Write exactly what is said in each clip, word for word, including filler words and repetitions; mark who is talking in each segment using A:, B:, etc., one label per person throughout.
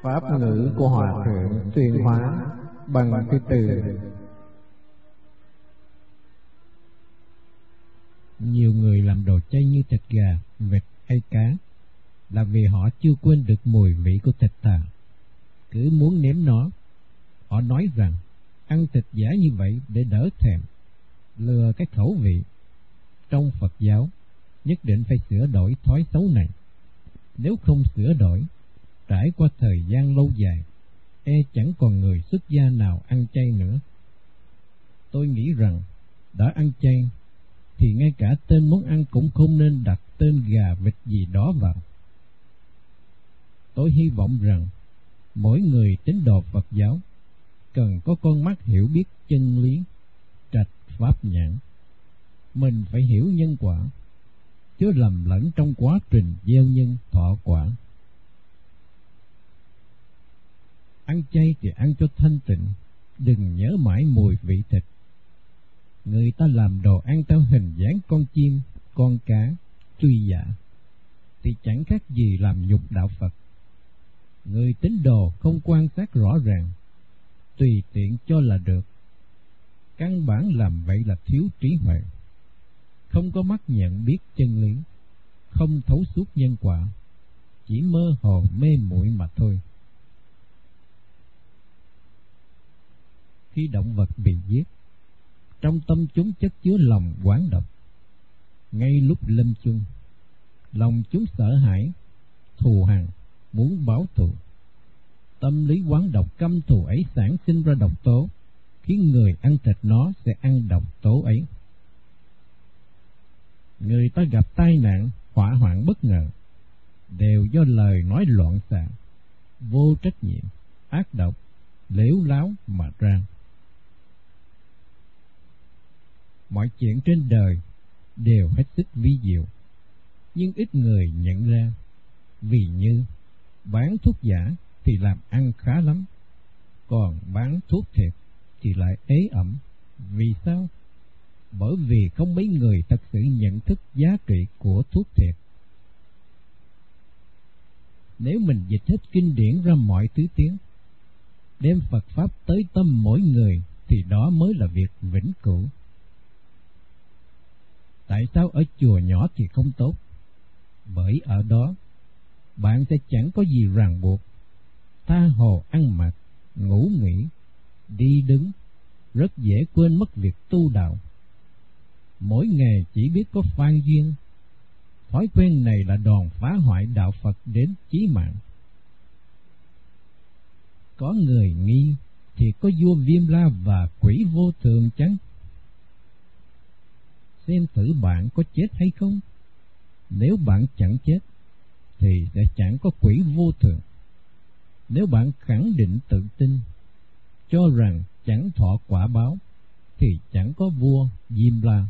A: Pháp ngữ của Hòa Thượng tuyên hóa bằng cái từ.
B: Nhiều người làm đồ chay như thịt gà, vịt hay cá là vì họ chưa quên được mùi vị của thịt thà. Cứ muốn nếm nó, họ nói rằng ăn thịt giả như vậy để đỡ thèm, lừa cái khẩu vị. Trong Phật giáo, nhất định phải sửa đổi thói xấu này. Nếu không sửa đổi, trải qua thời gian lâu dài, e chẳng còn người xuất gia nào ăn chay nữa. Tôi nghĩ rằng đã ăn chay thì ngay cả tên món ăn cũng không nên đặt tên gà vịt gì đó vào. Tôi hy vọng rằng mỗi người tín đồ Phật giáo cần có con mắt hiểu biết chân lý, trạch pháp nhãn. Mình phải hiểu nhân quả, chứ lầm lẫn trong quá trình gieo nhân thọ quả. Ăn chay thì ăn cho thanh tịnh, đừng nhớ mãi mùi vị thịt. Người ta làm đồ ăn theo hình dáng con chim, con cá, truy giả, thì chẳng khác gì làm nhục đạo Phật. Người tín đồ không quan sát rõ ràng, tùy tiện cho là được. Căn bản làm vậy là thiếu trí huệ, không có mắt nhận biết chân lý, không thấu suốt nhân quả, chỉ mơ hồ mê muội mà thôi. Khi động vật bị giết, trong tâm chúng chất chứa lòng oán độc. Ngay lúc lâm chung, lòng chúng sợ hãi, thù hằn, muốn báo thù. Tâm lý oán độc căm thù ấy sản sinh ra độc tố, khiến người ăn thịt nó sẽ ăn độc tố ấy. Người ta gặp tai nạn, hỏa hoạn bất ngờ, đều do lời nói loạn xạ, vô trách nhiệm, ác độc, lếu láo mà ra. Mọi chuyện trên đời đều hết sức vi diệu, nhưng ít người nhận ra. Vì như bán thuốc giả thì làm ăn khá lắm, còn bán thuốc thiệt thì lại ế ẩm. Vì sao? Bởi vì không mấy người thật sự nhận thức giá trị của thuốc thiệt. Nếu mình dịch hết kinh điển ra mọi thứ tiếng, đem Phật Pháp tới tâm mỗi người, thì đó mới là việc vĩnh cửu. Tại sao ở chùa nhỏ thì không tốt? Bởi ở đó bạn sẽ chẳng có gì ràng buộc, tha hồ ăn mặc, ngủ nghỉ, đi đứng, rất dễ quên mất việc tu đạo. Mỗi ngày chỉ biết có phan duyên. Thói quen này là đòn phá hoại đạo Phật đến chí mạng. Có người nghi thì có vua Viêm La và quỷ vô thường chăng? Xem thử bạn có chết hay không. Nếu bạn chẳng chết thì sẽ chẳng có quỷ vô thường. Nếu bạn khẳng định tự tin, cho rằng chẳng thọ quả báo, thì chẳng có vua Diêm La.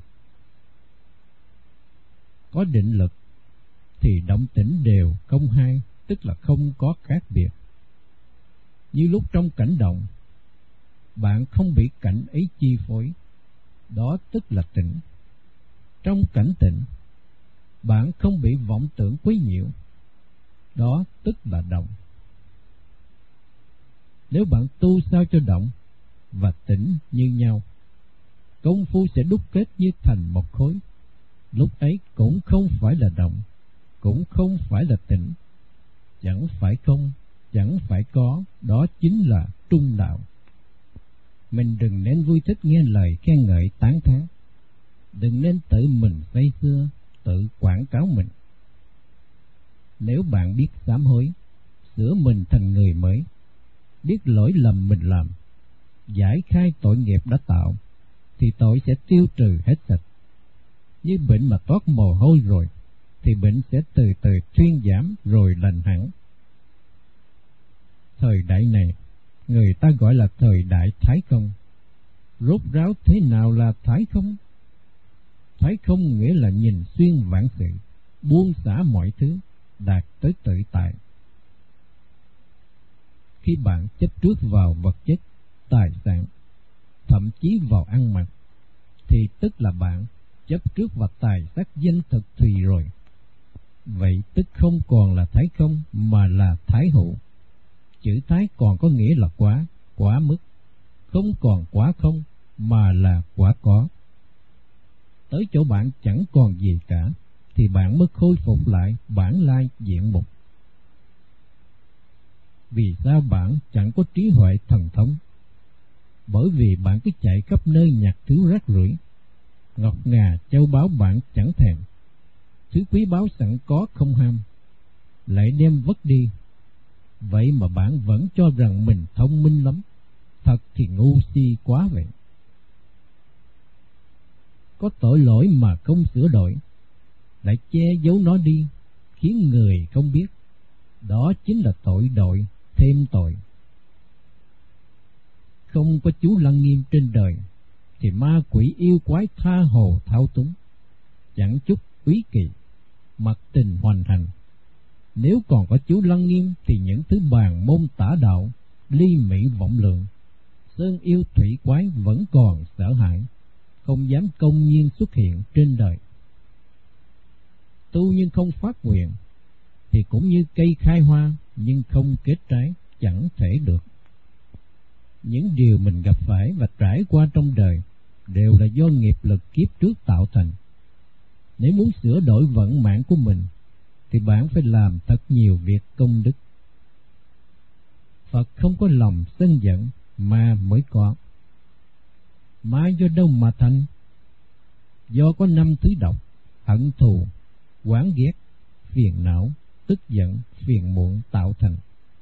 B: Có định lực thì động tĩnh đều không hai, tức là không có khác biệt. Như lúc trong cảnh động, bạn không bị cảnh ấy chi phối, đó tức là tĩnh. Trong cảnh tĩnh, bạn không bị vọng tưởng quấy nhiễu, đó tức là động. Nếu bạn tu sao cho động và tĩnh như nhau, công phu sẽ đúc kết như thành một khối. Lúc ấy cũng không phải là động, cũng không phải là tĩnh, chẳng phải không, chẳng phải có, đó chính là trung đạo. Mình đừng nên vui thích nghe lời khen ngợi tán thán, đừng nên tự mình say sưa, tự quảng cáo mình. Nếu bạn biết sám hối, sửa mình thành người mới, biết lỗi lầm mình làm, giải khai tội nghiệp đã tạo, thì tội sẽ tiêu trừ hết sạch. Như bệnh mà toát mồ hôi rồi, thì bệnh sẽ từ từ thuyên giảm rồi lành hẳn. Thời đại này, người ta gọi là thời đại Thái Không. Rốt ráo thế nào là Thái Không? Thái Không nghĩa là nhìn xuyên vạn sự, buông xả mọi thứ, đạt tới tự tại. Khi bạn chấp trước vào vật chất, tài sản, thậm chí vào ăn mặc, thì tức là bạn chấp trước vào tài sắc danh thực thùy rồi. Vậy tức không còn là Thái Không mà là Thái Hữu, chữ Thái còn có nghĩa là quá, quá mức, không còn quá không, mà là quá có. Tới chỗ bạn chẳng còn gì cả, thì bạn mới khôi phục lại bản lai diện mục. Vì sao bạn chẳng có trí huệ thần thông? Bởi vì bạn cứ chạy khắp nơi nhặt thứ rác rưởi. Ngọc ngà châu báu bạn chẳng thèm, thứ quý báu sẵn có không ham, lại đem vất đi. Vậy mà bạn vẫn cho rằng mình thông minh lắm, thật thì ngu si quá vậy. Có tội lỗi mà không sửa đổi, lại che giấu nó đi, khiến người không biết. Đó chính là tội đội thêm tội. Không có chú Lăng Nghiêm trên đời, thì ma quỷ yêu quái tha hồ thao túng, chẳng chút úy kỳ, mặc tình hoành hành. Nếu còn có chú Lăng Nghiêm, thì những thứ bàn môn tả đạo, ly mỹ vọng lượng, sơn yêu thủy quái vẫn còn sợ hãi, không dám công nhiên xuất hiện trên đời. Tu nhưng không phát nguyện, thì cũng như cây khai hoa nhưng không kết trái, chẳng thể được. Những điều mình gặp phải và trải qua trong đời đều là do nghiệp lực kiếp trước tạo thành. Nếu muốn sửa đổi vận mạng của mình, thì bạn phải làm thật nhiều việc công đức. Phật không có lòng sân giận, ma mới có. Ma do đâu mà thành? Do có năm thứ độc: hận thù, oán ghét, phiền não, tức giận, phiền muộn tạo thành.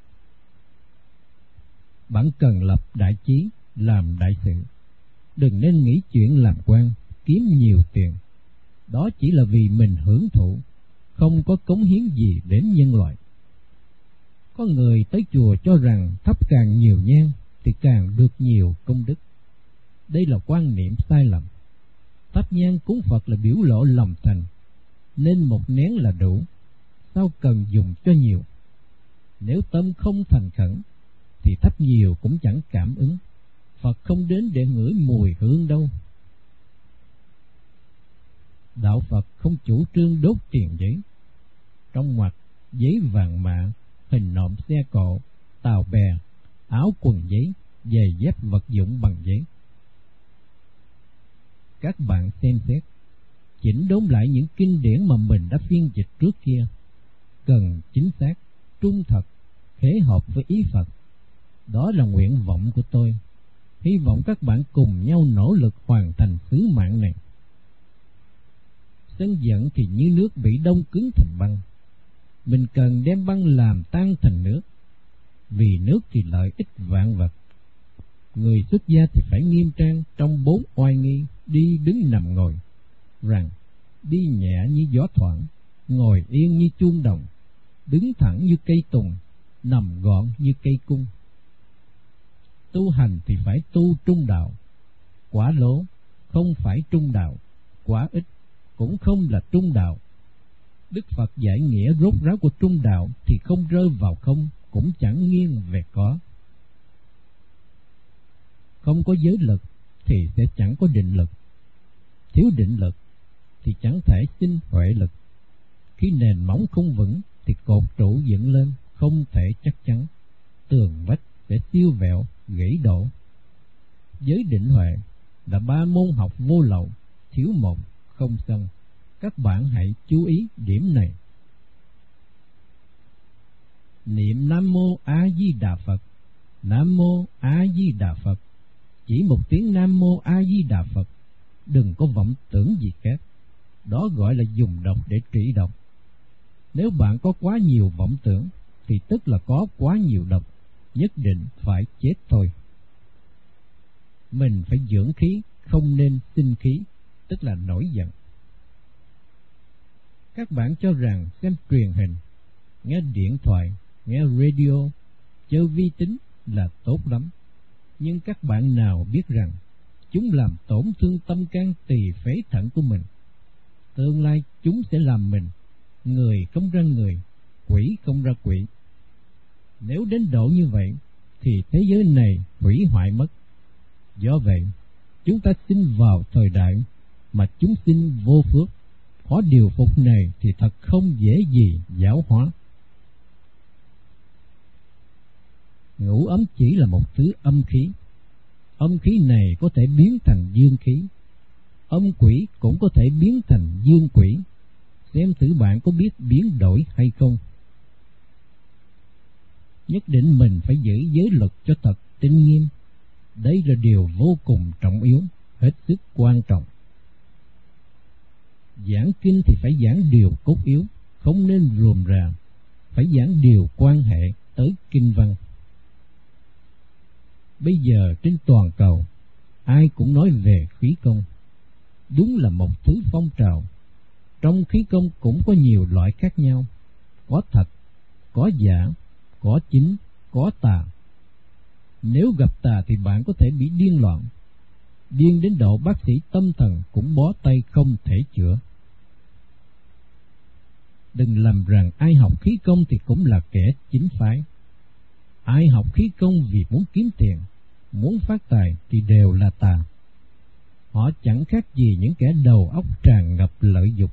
B: Bạn cần lập đại chí, làm đại sự. Đừng nên nghĩ chuyện làm quan, kiếm nhiều tiền. Đó chỉ là vì mình hưởng thụ, không có cống hiến gì đến nhân loại. Có người tới chùa cho rằng thắp càng nhiều nhang thì càng được nhiều công đức. Đây là quan niệm sai lầm. Thắp nhang cúng Phật là biểu lộ lòng thành, nên một nén là đủ, sao cần dùng cho nhiều? Nếu tâm không thành khẩn, thì thắp nhiều cũng chẳng cảm ứng. Phật không đến để ngửi mùi hương đâu. Đạo Phật không chủ trương đốt tiền giấy. Trong ngoặc giấy vàng mạ, hình nộm xe cộ, tàu bè, áo quần giấy, giày dép vật dụng bằng giấy. Các bạn xem xét, chỉnh đốn lại những kinh điển mà mình đã phiên dịch trước kia, cần chính xác, trung thật, khế hợp với ý Phật. Đó là nguyện vọng của tôi. Hy vọng các bạn cùng nhau nỗ lực hoàn thành sứ mạng này. Sân giận thì như nước bị đông cứng thành băng. Mình cần đem băng làm tan thành nước, vì nước thì lợi ích vạn vật. Người xuất gia thì phải nghiêm trang trong bốn oai nghi: đi đứng nằm ngồi, rằng đi nhẹ như gió thoảng, ngồi yên như chuông đồng, đứng thẳng như cây tùng, nằm gọn như cây cung. Tu hành thì phải tu trung đạo. Quá lố không phải trung đạo, quá ít cũng không là trung đạo. Đức Phật giải nghĩa rốt ráo của trung đạo thì không rơi vào không, cũng chẳng nghiêng về có. Không có giới lực thì sẽ chẳng có định lực. Thiếu định lực thì chẳng thể sinh huệ lực. Khi nền móng không vững thì cột trụ dựng lên không thể chắc chắn, tường vách sẽ siêu vẹo, gãy đổ. Giới định huệ là ba môn học vô lậu, thiếu một không xong. Các bạn hãy chú ý điểm này. Niệm Nam Mô A Di Đà Phật, Nam Mô A Di Đà Phật. Chỉ một tiếng Nam Mô A Di Đà Phật, đừng có vọng tưởng gì khác. Đó gọi là dùng độc để trị độc. Nếu bạn có quá nhiều vọng tưởng thì tức là có quá nhiều độc, nhất định phải chết thôi. Mình phải dưỡng khí, không nên sinh khí, tức là nổi giận. Các bạn cho rằng xem truyền hình, nghe điện thoại, nghe radio, chơi vi tính là tốt lắm. Nhưng các bạn nào biết rằng chúng làm tổn thương tâm can tỳ phế thận của mình. Tương lai chúng sẽ làm mình người không ra người, quỷ không ra quỷ. Nếu đến độ như vậy thì thế giới này hủy hoại mất. Do vậy, chúng ta sinh vào thời đại mà chúng sinh vô phước. Khó điều phục này thì thật không dễ gì giáo hóa. Ngũ ấm chỉ là một thứ âm khí. Âm khí này có thể biến thành dương khí. Âm quỷ cũng có thể biến thành dương quỷ. Xem thử bạn có biết biến đổi hay không. Nhất định mình phải giữ giới luật cho thật tinh nghiêm. Đây là điều vô cùng trọng yếu, hết sức quan trọng. Giảng kinh thì phải giảng điều cốt yếu, không nên rườm rà, phải giảng điều quan hệ tới kinh văn. Bây giờ trên toàn cầu, ai cũng nói về khí công. Đúng là một thứ phong trào. Trong khí công cũng có nhiều loại khác nhau, có thật, có giả, có chính, có tà. Nếu gặp tà thì bạn có thể bị điên loạn, điên đến độ bác sĩ tâm thần cũng bó tay không thể chữa. Đừng lầm rằng ai học khí công thì cũng là kẻ chính phái. Ai học khí công vì muốn kiếm tiền, muốn phát tài thì đều là tà. Họ chẳng khác gì những kẻ đầu óc tràn ngập lợi dục.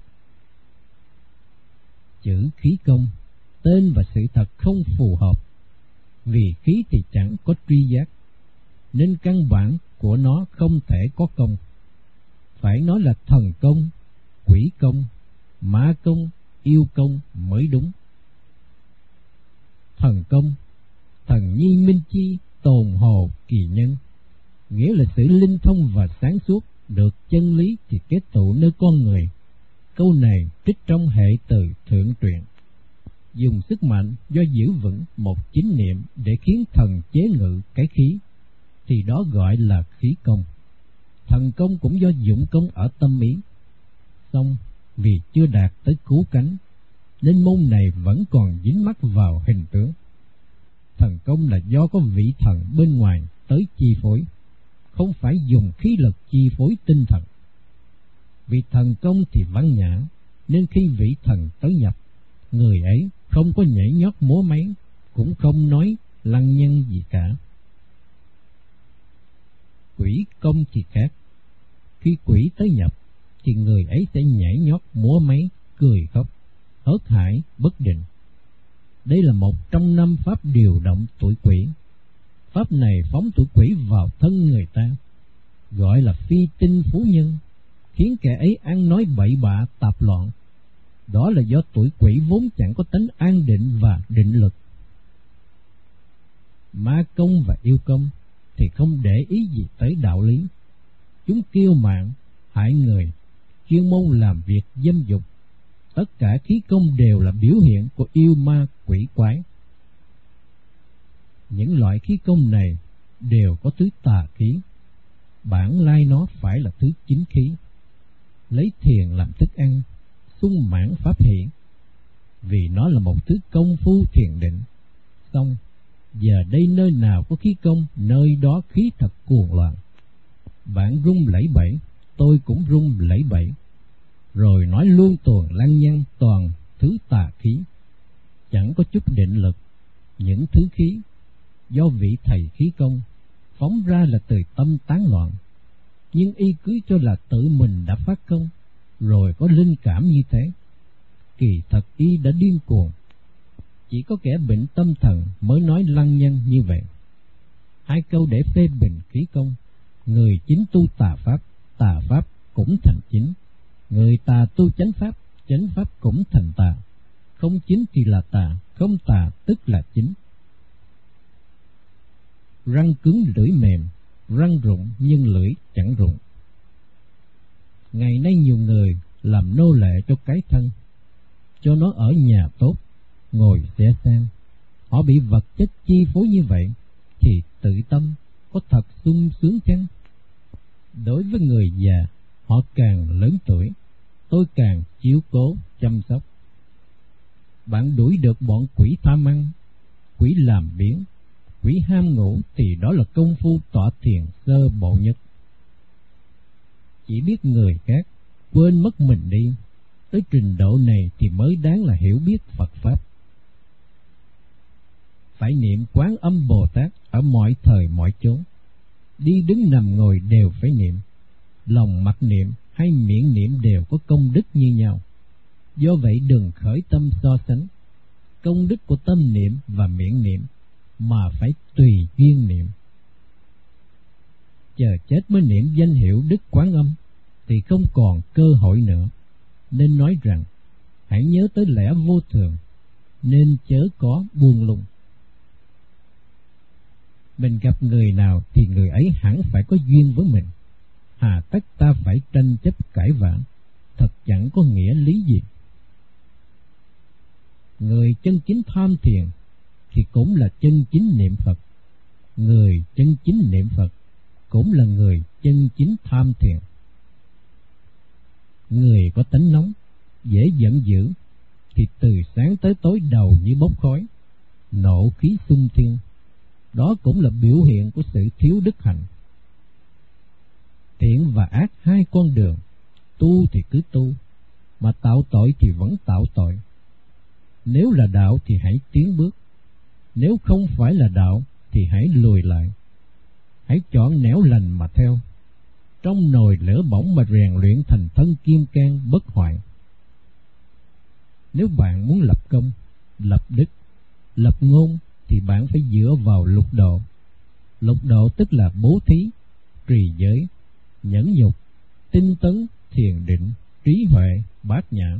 B: Chữ khí công, tên và sự thật không phù hợp. Vì khí thì chẳng có tri giác, nên căn bản của nó không thể có công. Phải nói là thần công, quỷ công, ma công, yêu công mới đúng. Thần công, thần nhi minh chi, tồn hồ kỳ nhân, nghĩa là sự linh thông và sáng suốt, được chân lý thì kết tụ nơi con người. Câu này trích trong hệ từ thượng truyện. Dùng sức mạnh do giữ vững một chính niệm để khiến thần chế ngự cái khí, thì đó gọi là khí công. Thần công cũng do dụng công ở tâm ý. Xong vì chưa đạt tới cứu cánh, nên môn này vẫn còn dính mắc vào hình tướng. Thần công là do có vị thần bên ngoài tới chi phối, không phải dùng khí lực chi phối tinh thần. Vì thần công thì văn nhã, nên khi vị thần tới nhập, người ấy không có nhảy nhót múa máy, cũng không nói lăng nhăng gì cả. Quỷ công thì khác. Khi quỷ tới nhập, thì người ấy sẽ nhảy nhót múa máy, cười khóc, hớt hải bất định. Đây là một trong năm pháp điều động tuổi quỷ. Pháp này phóng tuổi quỷ vào thân người ta, gọi là phi tinh phú nhân, khiến kẻ ấy ăn nói bậy bạ tạp loạn. Đó là do tuổi quỷ vốn chẳng có tánh an định và định lực. Ma công và yêu công thì không để ý gì tới đạo lý. Chúng kiêu mạn, hại người, chuyên môn làm việc dâm dục. Tất cả khí công đều là biểu hiện của yêu ma quỷ quái. Những loại khí công này đều có thứ tà khí. Bản lai nó phải là thứ chính khí. Lấy thiền làm thức ăn, sung mãn pháp hỷ. Vì nó là một thứ công phu thiền định. Xong, giờ đây nơi nào có khí công, nơi đó khí thật cuồng loạn. Bạn rung lẩy bẩy, tôi cũng rung lẩy bẩy. Rồi nói luôn tuồng lăng nhăng toàn thứ tà khí. Chẳng có chút định lực. Những thứ khí do vị thầy khí công phóng ra là từ tâm tán loạn, nhưng y cứ cho là tự mình đã phát công, rồi có linh cảm như thế. Kỳ thật y đã điên cuồng. Chỉ có kẻ bệnh tâm thần mới nói lăng nhăng như vậy. Hai câu để phê bình khí công: người chính tu tà pháp, tà pháp cũng thành chính. Người tà tu chánh pháp, chánh pháp cũng thành tà. Không chính thì là tà, không tà tức là chính. Răng cứng lưỡi mềm, răng rụng nhưng lưỡi chẳng rụng. Ngày nay nhiều người làm nô lệ cho cái thân, cho nó ở nhà tốt, ngồi xe sang. Họ bị vật chất chi phối như vậy, thì tự tâm có thật sung sướng chăng? Đối với người già, họ càng lớn tuổi, tôi càng chiếu cố chăm sóc. Bạn đuổi được bọn quỷ tham ăn, quỷ làm biếng, quỷ ham ngủ, thì đó là công phu tọa thiền sơ bộ nhất. Chỉ biết người khác, quên mất mình đi, tới trình độ này thì mới đáng là hiểu biết Phật Pháp. Phải niệm Quán Âm Bồ Tát ở mọi thời mọi chốn, đi đứng nằm ngồi đều phải niệm. Lòng mặc niệm hay miệng niệm đều có công đức như nhau. Do vậy đừng khởi tâm so sánh. Công đức của tâm niệm và miệng niệm mà phải tùy duyên niệm. Chờ chết mới niệm danh hiệu Đức Quán Âm thì không còn cơ hội nữa, nên nói rằng hãy nhớ tới lẽ vô thường, nên chớ có buông lung. Mình gặp người nào thì người ấy hẳn phải có duyên với mình, hà tất ta phải tranh chấp cãi vã, thật chẳng có nghĩa lý gì. Người chân chính tham thiền thì cũng là chân chính niệm Phật, người chân chính niệm Phật cũng là người chân chính tham thiền. Người có tánh nóng, dễ giận dữ thì từ sáng tới tối đầu như bốc khói, nộ khí xung thiên, đó cũng là biểu hiện của sự thiếu đức hạnh. Thiện và ác hai con đường, tu thì cứ tu, mà tạo tội thì vẫn tạo tội. Nếu là đạo thì hãy tiến bước, nếu không phải là đạo thì hãy lùi lại. Hãy chọn nẻo lành mà theo, trong nồi lửa bỏng mà rèn luyện thành thân kiên can bất hoại. Nếu bạn muốn lập công, lập đức, lập ngôn thì bạn phải dựa vào lục độ. Lục độ tức là bố thí, trì giới, nhẫn nhục, tinh tấn, thiền định, trí huệ, bát nhã.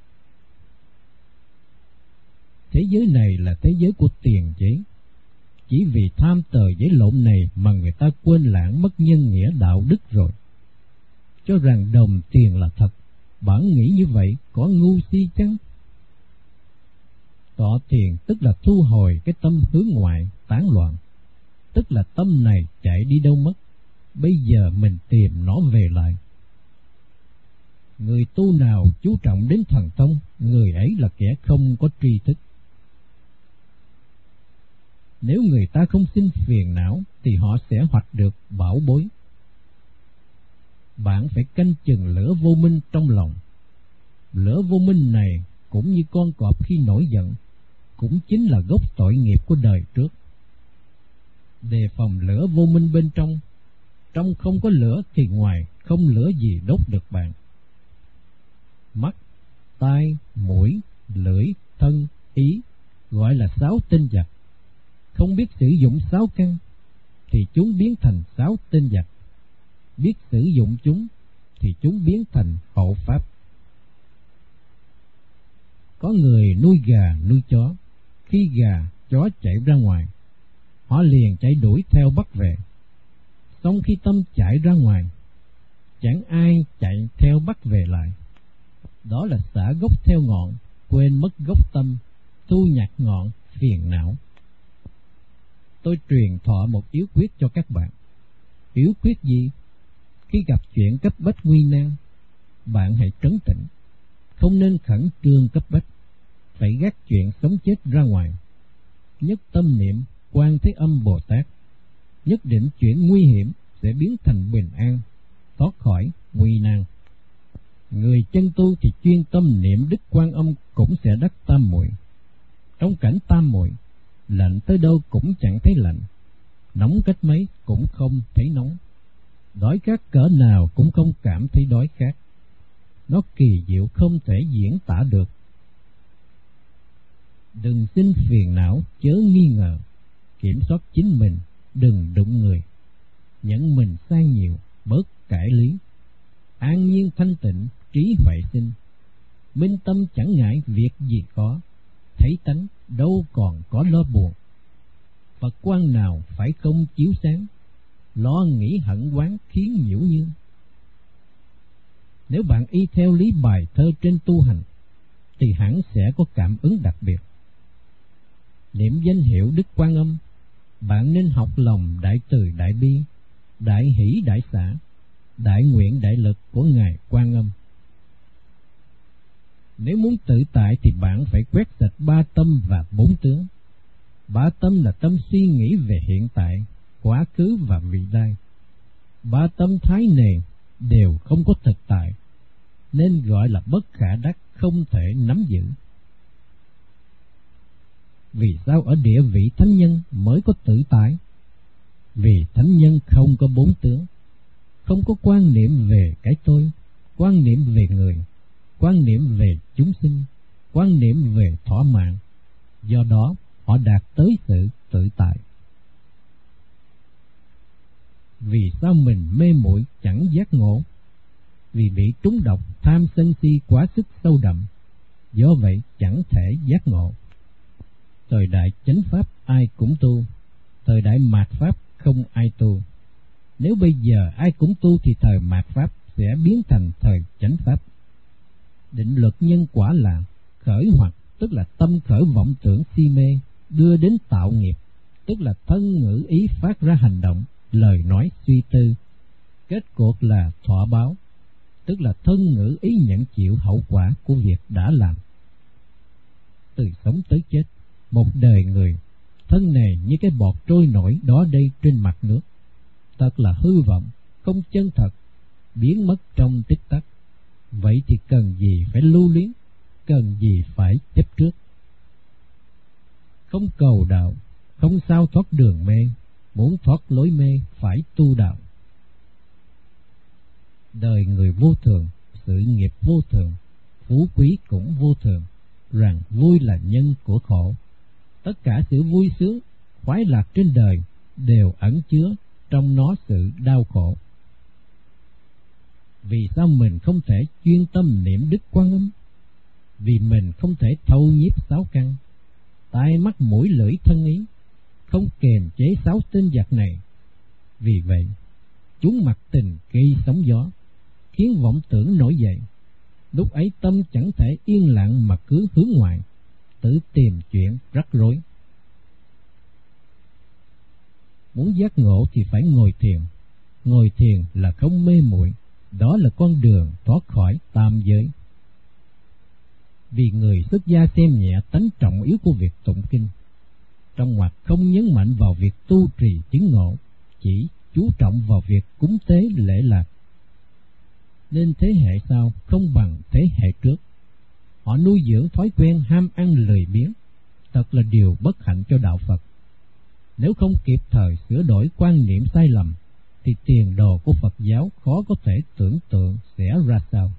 B: Thế giới này là thế giới của tiền giấy. Chỉ vì tham tờ giấy lộn này mà người ta quên lãng mất nhân nghĩa đạo đức rồi, cho rằng đồng tiền là thật. Bạn nghĩ như vậy có ngu si chăng? Tọa thiền tức là thu hồi cái tâm hướng ngoại tán loạn, tức là tâm này chạy đi đâu mất, bây giờ mình tìm nó về lại. Người tu nào chú trọng đến thần thông, người ấy là kẻ không có tri thức. Nếu người ta không sinh phiền não thì họ sẽ hoạch được bảo bối. Bạn phải canh chừng lửa vô minh trong lòng. Lửa vô minh này cũng như con cọp khi nổi giận, cũng chính là gốc tội nghiệp của đời trước. Đề phòng lửa vô minh bên trong, trong không có lửa thì ngoài không lửa gì đốt được bạn. Mắt, tai, mũi, lưỡi, thân, ý gọi là sáu tinh giặc. Không biết sử dụng sáu căn thì chúng biến thành sáu tinh giặc, biết sử dụng chúng thì chúng biến thành hộ pháp. Có người nuôi gà nuôi chó, khi gà chó chạy ra ngoài, họ liền chạy đuổi theo bắt về. Xong khi tâm chạy ra ngoài, chẳng ai chạy theo bắt về lại. Đó là xả gốc theo ngọn, quên mất gốc tâm, thu nhặt ngọn phiền não. Tôi truyền thọ một yếu quyết cho các bạn. Yếu quyết gì? Khi gặp chuyện cấp bách nguy nan, bạn hãy trấn tĩnh, không nên khẩn trương cấp bách, phải gác chuyện sống chết ra ngoài. Nhất tâm niệm Quan Thế Âm Bồ Tát, nhất định chuyện nguy hiểm sẽ biến thành bình an, thoát khỏi nguy nan. Người chân tu thì chuyên tâm niệm Đức Quan Âm cũng sẽ đắc tam muội. Trong cảnh tam muội, lạnh tới đâu cũng chẳng thấy lạnh, nóng cách mấy cũng không thấy nóng, đói khát cỡ nào cũng không cảm thấy đói khát. Nó kỳ diệu không thể diễn tả được. Đừng sinh phiền não, chớ nghi ngờ, kiểm soát chính mình, đừng đụng người, nhẫn mình sang nhiều, bớt cải lý, an nhiên thanh tịnh, trí huệ sinh, minh tâm chẳng ngại việc gì có, thấy tánh đâu còn có lo buồn. Phật quang nào phải không chiếu sáng, lo nghĩ hận oán khiến nhiễu như. Nếu bạn y theo lý bài thơ trên tu hành thì hẳn sẽ có cảm ứng đặc biệt. Niệm danh hiệu Đức Quan Âm, bạn nên học lòng đại từ đại bi, đại hỷ đại xả, đại nguyện đại lực của Ngài Quan Âm. Nếu muốn tự tại thì bạn phải quét sạch ba tâm và bốn tướng. Ba tâm là tâm suy nghĩ về hiện tại, quá khứ và vị lai. Ba tâm thái nề đều không có thực tại, nên gọi là bất khả đắc, không thể nắm giữ. Vì sao ở địa vị thánh nhân mới có tự tại? Vì thánh nhân không có bốn tướng, không có quan niệm về cái tôi, quan niệm về người, quan niệm về chúng sinh, quan niệm về thỏa mãn. Do đó họ đạt tới sự tự tại. Vì sao mình mê muội chẳng giác ngộ? Vì bị trúng độc tham sân si quá sức sâu đậm, do vậy chẳng thể giác ngộ. Thời đại chánh pháp ai cũng tu, thời đại mạt pháp không ai tu. Nếu bây giờ ai cũng tu thì thời mạt pháp sẽ biến thành thời chánh pháp. Định luật nhân quả là khởi hoặc, tức là tâm khởi vọng tưởng si mê, đưa đến tạo nghiệp, tức là thân ngữ ý phát ra hành động, lời nói suy tư. Kết cuộc là thọ báo, tức là thân ngữ ý nhận chịu hậu quả của việc đã làm. Từ sống tới chết, một đời người, thân này như cái bọt trôi nổi đó đây trên mặt nước, thật là hư vọng, không chân thật, biến mất trong tích tắc. Vậy thì cần gì phải lưu luyến, cần gì phải chấp trước. Không cầu đạo, không sao thoát đường mê, muốn thoát lối mê phải tu đạo. Đời người vô thường, sự nghiệp vô thường, phú quý cũng vô thường, rằng vui là nhân của khổ. Tất cả sự vui sướng, khoái lạc trên đời đều ẩn chứa trong nó sự đau khổ. Vì sao mình không thể chuyên tâm niệm Đức Quan Âm? Vì mình không thể thâu nhiếp sáu căn, tai mắt mũi lưỡi thân ý, không kềm chế sáu tên giặc này. Vì vậy, chúng mặc tình gây sóng gió, khiến vọng tưởng nổi dậy. Lúc ấy tâm chẳng thể yên lặng mà cứ hướng ngoại, tự tìm chuyện rắc rối. Muốn giác ngộ thì phải ngồi thiền. Ngồi thiền là không mê muội, đó là con đường thoát khỏi tam giới. Vì người xuất gia xem nhẹ tánh trọng yếu của việc tụng kinh, trong ngoặc không nhấn mạnh vào việc tu trì chứng ngộ, chỉ chú trọng vào việc cúng tế lễ lạc. Nên thế hệ sau không bằng thế hệ trước. Họ nuôi dưỡng thói quen ham ăn lười biếng, thật là điều bất hạnh cho đạo Phật. Nếu không kịp thời sửa đổi quan niệm sai lầm, thì tiền đồ của Phật giáo khó có thể tưởng tượng sẽ ra sao.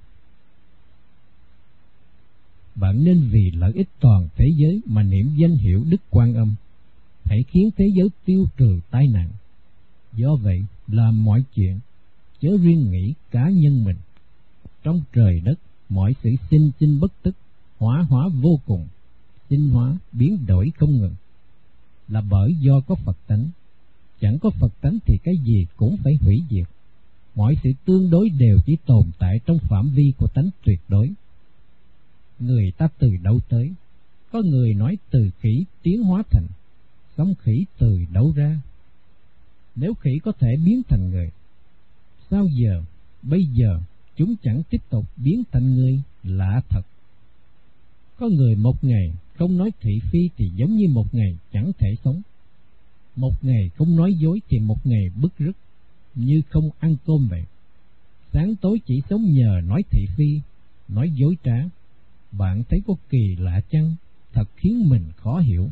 B: Bạn nên vì lợi ích toàn thế giới mà niệm danh hiệu Đức Quan Âm, hãy khiến thế giới tiêu trừ tai nạn. Do vậy, làm mọi chuyện, chớ riêng nghĩ cá nhân mình. Trong trời đất, mọi sự sinh sinh bất tức, hóa hóa vô cùng, sinh hóa biến đổi không ngừng, là bởi do có Phật tánh. Chẳng có Phật tánh thì cái gì cũng phải hủy diệt. Mọi sự tương đối đều chỉ tồn tại trong phạm vi của tánh tuyệt đối. Người ta từ đâu tới? Có người nói từ khỉ tiến hóa thành, sống khỉ từ đâu ra? Nếu khỉ có thể biến thành người, sao giờ, bây giờ chúng chẳng tiếp tục biến thành người? Lạ thật. Có người một ngày không nói thị phi thì giống như một ngày chẳng thể sống. Một ngày không nói dối thì một ngày bứt rứt, như không ăn cơm vậy. Sáng tối chỉ sống nhờ nói thị phi, nói dối trá. Bạn thấy có kỳ lạ chăng? Thật khiến mình khó hiểu.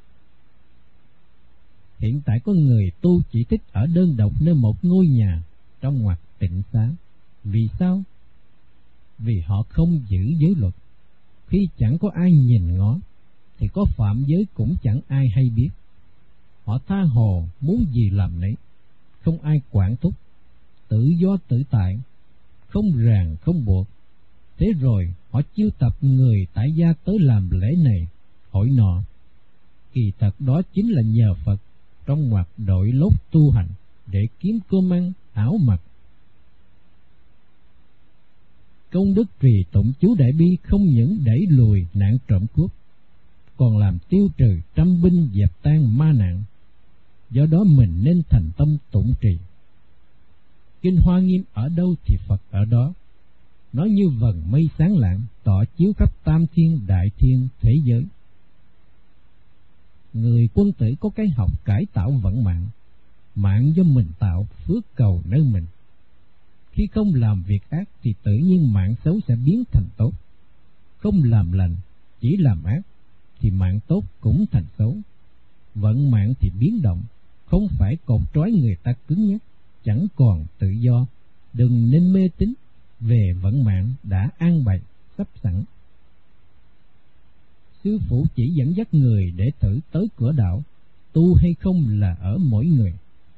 B: Hiện tại có người tu chỉ thích ở đơn độc nơi một ngôi nhà trong ngoặc tịnh xá. Vì sao? Vì họ không giữ giới luật. Khi chẳng có ai nhìn ngó thì có phạm giới cũng chẳng ai hay biết. Họ tha hồ muốn gì làm nấy, không ai quản thúc, tự do tự tại, không ràng không buộc. Thế rồi họ chiêu tập người tại gia tới làm lễ này, hỏi nọ. Kỳ thật đó chính là nhờ Phật trong ngoặc đội lốt tu hành để kiếm cơm ăn, áo mặc. Công đức trì tụng chú Đại Bi không những đẩy lùi nạn trộm cướp, còn làm tiêu trừ trăm binh dẹp tan ma nạn. Do đó mình nên thành tâm tụng trì. Kinh Hoa Nghiêm ở đâu thì Phật ở đó. Nó như vầng mây sáng lạng, tỏ chiếu khắp tam thiên đại thiên thế giới. Người quân tử có cái học cải tạo vận mạng. Mạng do mình tạo, phước cầu nơi mình. Khi không làm việc ác thì tự nhiên mạng xấu sẽ biến thành tốt. Không làm lành, chỉ làm ác, thì mạng tốt cũng thành xấu. Vận mạng thì biến động, không phải còn trói người ta cứng nhắc, chẳng còn tự do. Đừng nên mê tín, về vận mạng đã an bày, sắp sẵn. Sư phụ chỉ dẫn dắt người đệ tử tới cửa đạo, tu hay không là ở mỗi người.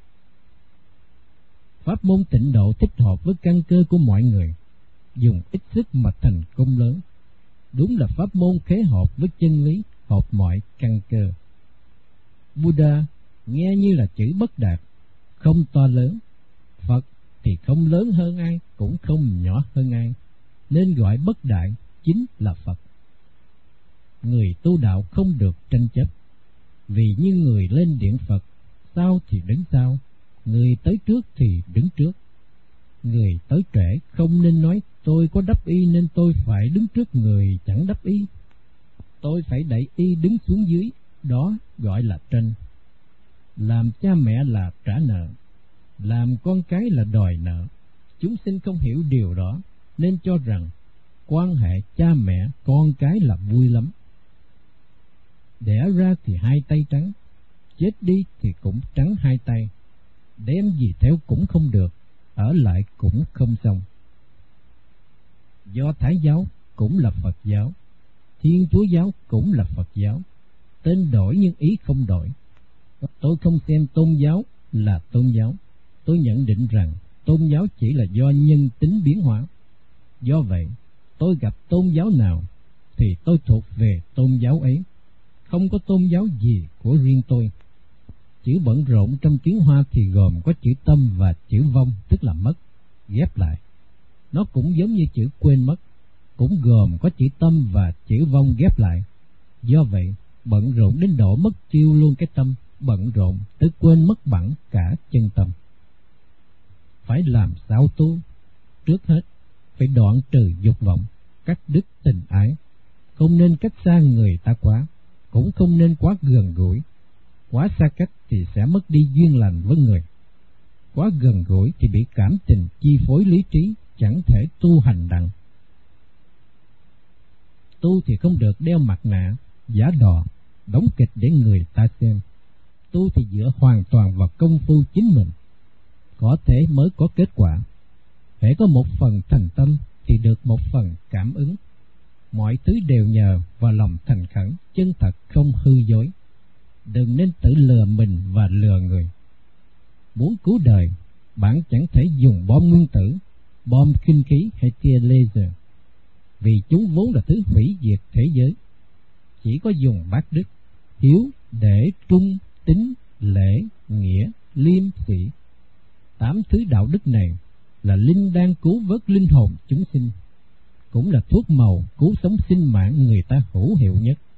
B: Pháp môn tịnh độ thích hợp với căn cơ của mọi người, dùng ít sức mà thành công lớn. Đúng là pháp môn khế hợp với chân lý, hợp mọi căn cơ. Buddha nghe như là chữ bất đạt, không to lớn. Phật thì không lớn hơn ai, cũng không nhỏ hơn ai, nên gọi bất đại chính là Phật. Người tu đạo không được tranh chấp, vì như người lên điện Phật, sau thì đứng sau, người tới trước thì đứng trước. Người tới trễ không nên nói tôi có đắp y nên tôi phải đứng trước người chẳng đắp y. Tôi phải đẩy y đứng xuống dưới, đó gọi là tranh. Làm cha mẹ là trả nợ, làm con cái là đòi nợ. Chúng sinh không hiểu điều đó, nên cho rằng quan hệ cha mẹ con cái là vui lắm. Đẻ ra thì hai tay trắng, chết đi thì cũng trắng hai tay. Đem gì theo cũng không được, ở lại cũng không xong. Do Thái giáo cũng là Phật giáo, Thiên Chúa giáo cũng là Phật giáo, tên đổi nhưng ý không đổi. Tôi không xem tôn giáo là tôn giáo, tôi nhận định rằng tôn giáo chỉ là do nhân tính biến hóa. Do vậy, tôi gặp tôn giáo nào thì tôi thuộc về tôn giáo ấy, không có tôn giáo gì của riêng tôi. Chữ bận rộn trong tiếng Hoa thì gồm có chữ tâm và chữ vong, tức là mất, ghép lại. Nó cũng giống như chữ quên mất, cũng gồm có chữ tâm và chữ vong ghép lại. Do vậy, bận rộn đến độ mất tiêu luôn cái tâm, bận rộn tới quên mất bẵng cả chân tâm. Phải làm sao tu? Trước hết, phải đoạn trừ dục vọng, cắt đứt tình ái. Không nên cách xa người ta quá, cũng không nên quá gần gũi. Quá xa cách thì sẽ mất đi duyên lành với người. Quá gần gũi thì bị cảm tình chi phối lý trí, chẳng thể tu hành đặng. Tu thì không được đeo mặt nạ, giả đò, đóng kịch để người ta xem. Tu thì dựa hoàn toàn vào công phu chính mình, có thể mới có kết quả. Hễ có một phần thành tâm thì được một phần cảm ứng. Mọi thứ đều nhờ vào lòng thành khẩn, chân thật không hư dối. Đừng nên tự lừa mình và lừa người. Muốn cứu đời, bạn chẳng thể dùng bom nguyên tử, bom kinh khí hay tia laser, vì chúng vốn là thứ hủy diệt thế giới. Chỉ có dùng bác đức, hiếu, để, trung, tín, lễ, nghĩa, liêm sĩ. Tám thứ đạo đức này là linh đang cứu vớt linh hồn chúng sinh, cũng là thuốc màu cứu sống sinh mạng người ta hữu hiệu nhất.